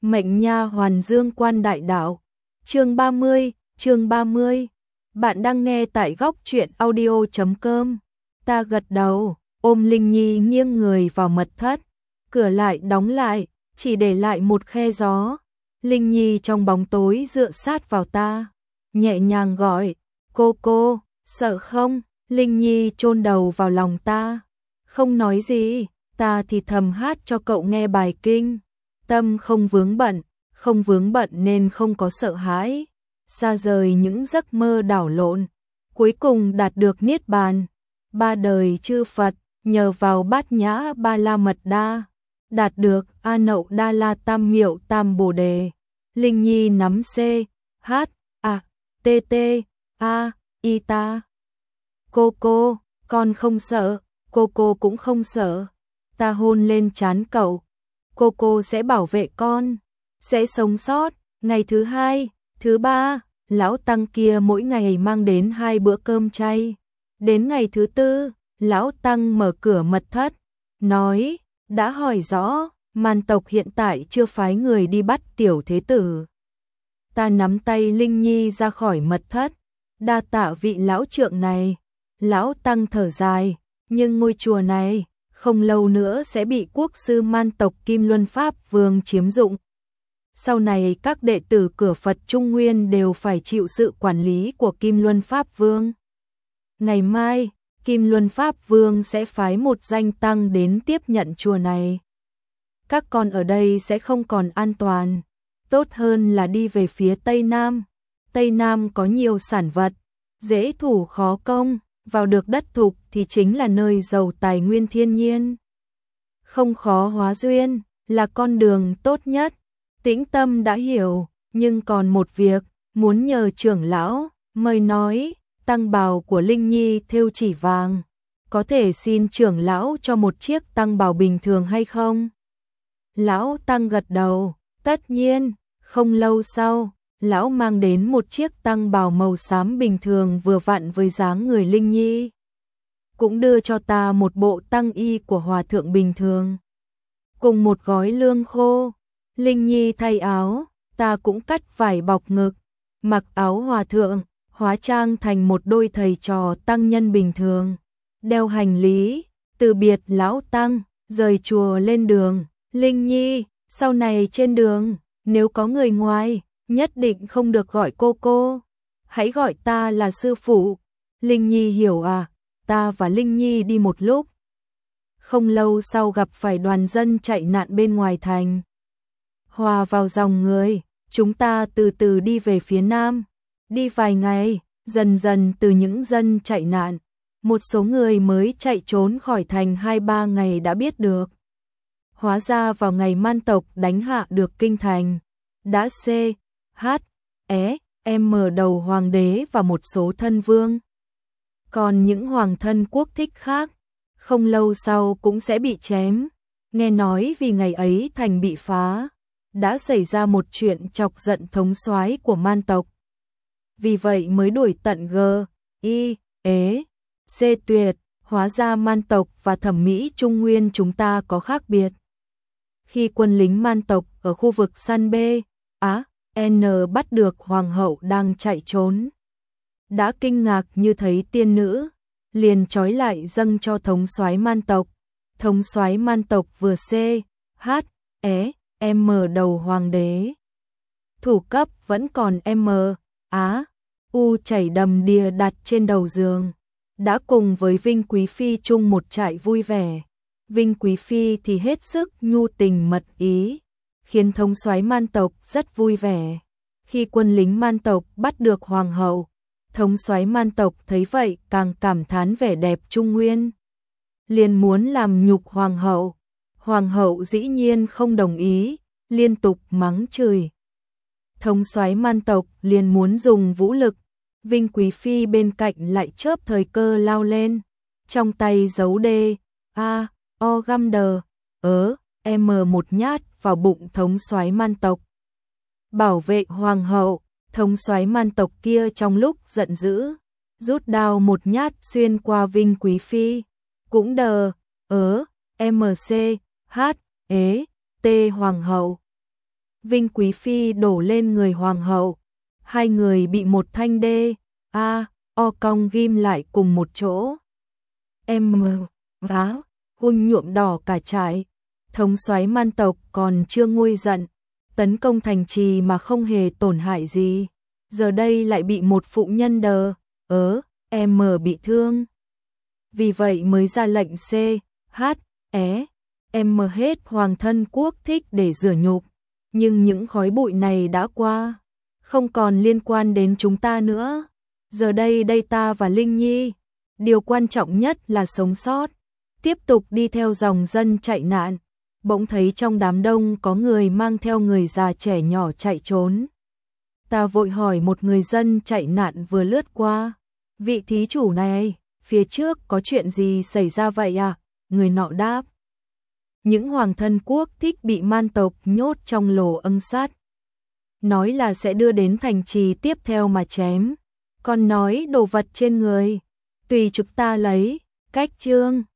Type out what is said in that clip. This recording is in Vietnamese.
Mệnh nha hoàn dương quan đại đạo. Chương 30. Bạn đang nghe tại góc truyện audio.com. Ta gật đầu, ôm Linh Nhi nghiêng người vào mật thất. Cửa lại đóng lại, chỉ để lại một khe gió. Linh Nhi trong bóng tối dựa sát vào ta, nhẹ nhàng gọi, cô, sợ không? Linh Nhi chôn đầu vào lòng ta, không nói gì, ta thì thầm hát cho cậu nghe bài kinh. Tâm không vướng bận nên không có sợ hãi, xa rời những giấc mơ đảo lộn, cuối cùng đạt được niết bàn. Ba đời chư Phật, nhờ vào Bát Nhã Ba La Mật Đa, đạt được A Nậu Đa La Tam Miệu Tam Bồ Đề. Linh Nhi nắm C, H, A, T, T, A, I ta. Cô, con không sợ, cô cũng không sợ. Ta hôn lên trán cậu. Cô sẽ bảo vệ con, sẽ sống sót. Ngày thứ 2, thứ 3, lão tăng kia mỗi ngày mang đến 2 bữa cơm chay. Đến ngày thứ 4, lão tăng mở cửa mật thất, nói, đã hỏi rõ, Man tộc hiện tại chưa phái người đi bắt tiểu thế tử. Ta nắm tay Linh Nhi ra khỏi mật thất, đa tạ vị lão trượng này. Lão tăng thở dài, nhưng ngôi chùa này không lâu nữa sẽ bị quốc sư Man tộc Kim Luân Pháp Vương chiếm dụng. Sau này các đệ tử cửa Phật Trung Nguyên đều phải chịu sự quản lý của Kim Luân Pháp Vương. Ngày mai, Kim Luân Pháp Vương sẽ phái một danh tăng đến tiếp nhận chùa này. Các con ở đây sẽ không còn an toàn, tốt hơn là đi về phía Tây Nam. Tây Nam có nhiều sản vật, dễ thủ khó công, vào được đất thục thì chính là nơi giàu tài nguyên thiên nhiên. Không khó hóa duyên, là con đường tốt nhất. Tĩnh Tâm đã hiểu, nhưng còn một việc, muốn nhờ trưởng lão, mời nói, tăng bào của Linh Nhi thêu chỉ vàng. Có thể xin trưởng lão cho một chiếc tăng bào bình thường hay không? Lão tăng gật đầu, tất nhiên. Không lâu sau, lão mang đến một chiếc tăng bào màu xám bình thường vừa vặn với dáng người Linh Nhi. Cũng đưa cho ta một bộ tăng y của hòa thượng bình thường, cùng một gói lương khô. Linh Nhi thay áo, ta cũng cắt vải bọc ngực, mặc áo hòa thượng, hóa trang thành một đôi thầy trò tăng nhân bình thường, đeo hành lý, từ biệt lão tăng, rời chùa lên đường. Linh Nhi, sau này trên đường, nếu có người ngoài, nhất định không được gọi cô, hãy gọi ta là sư phụ. Linh Nhi hiểu à? Ta và Linh Nhi đi một lúc, không lâu sau gặp phải đoàn dân chạy nạn bên ngoài thành. Hòa vào dòng người, chúng ta từ từ đi về phía nam. Đi vài ngày, dần dần từ những dân chạy nạn, một số người mới chạy trốn khỏi thành 2-3 ngày đã biết được. Hóa ra vào ngày Man tộc đánh hạ được kinh thành, đã C, H, E, M đầu hoàng đế và một số thân vương. Còn những hoàng thân quốc thích khác, không lâu sau cũng sẽ bị chém. Nghe nói vì ngày ấy thành bị phá, đã xảy ra một chuyện chọc giận thống soái của Man tộc. Vì vậy mới đuổi tận G, I, E, C tuyệt. Hóa ra Man tộc và thẩm mỹ Trung Nguyên chúng ta có khác biệt. Khi quân lính Man tộc ở khu vực San B, Á, N bắt được hoàng hậu đang chạy trốn, đã kinh ngạc như thấy tiên nữ, liền trói lại dâng cho thống soái Man tộc. Thống soái Man tộc vừa C, H, E, M đầu hoàng đế. Thủ cấp vẫn còn M, Á, U chảy đầm đìa đặt trên đầu giường, đã cùng với Vinh Quý Phi chung một trại vui vẻ. Vinh Quý Phi thì hết sức nhu tình mật ý, khiến thống soái Man tộc rất vui vẻ. Khi quân lính Man tộc bắt được hoàng hậu, thống soái Man tộc thấy vậy càng cảm thán vẻ đẹp Trung Nguyên, liền muốn làm nhục hoàng hậu. Hoàng hậu dĩ nhiên không đồng ý, liên tục mắng chửi. Thống soái Man tộc liền muốn dùng vũ lực. Vinh Quý Phi bên cạnh lại chớp thời cơ lao lên, trong tay giấu D, A, O găm đờ, M một nhát vào bụng thống soái Man tộc. Bảo vệ hoàng hậu, thống soái Man tộc kia trong lúc giận dữ, rút đao một nhát xuyên qua Vinh Quý Phi, cũng đờ, MC, H, E, T hoàng hậu. Vinh Quý Phi đổ lên người hoàng hậu. Hai người bị một thanh o cong ghim lại cùng một chỗ. Hung nhuộm đỏ cả trại. Thống soái Man tộc còn chưa nguôi giận, tấn công thành trì mà không hề tổn hại gì. Giờ đây lại bị một phụ nhân bị thương. Vì vậy mới ra lệnh hết hoàng thân quốc thích để rửa nhục. Nhưng những khói bụi này đã qua, không còn liên quan đến chúng ta nữa. Giờ đây ta và Linh Nhi, điều quan trọng nhất là sống sót, tiếp tục đi theo dòng dân chạy nạn. Bỗng thấy trong đám đông có người mang theo người già trẻ nhỏ chạy trốn. Ta vội hỏi một người dân chạy nạn vừa lướt qua, vị thí chủ này, phía trước có chuyện gì xảy ra vậy à? Người nọ đáp, những hoàng thân quốc thích bị Man tộc nhốt trong lỗ ưng sắt. Nói là sẽ đưa đến thành trì tiếp theo mà chém. Còn nói đồ vật trên người, tùy chúng ta lấy. Cách chương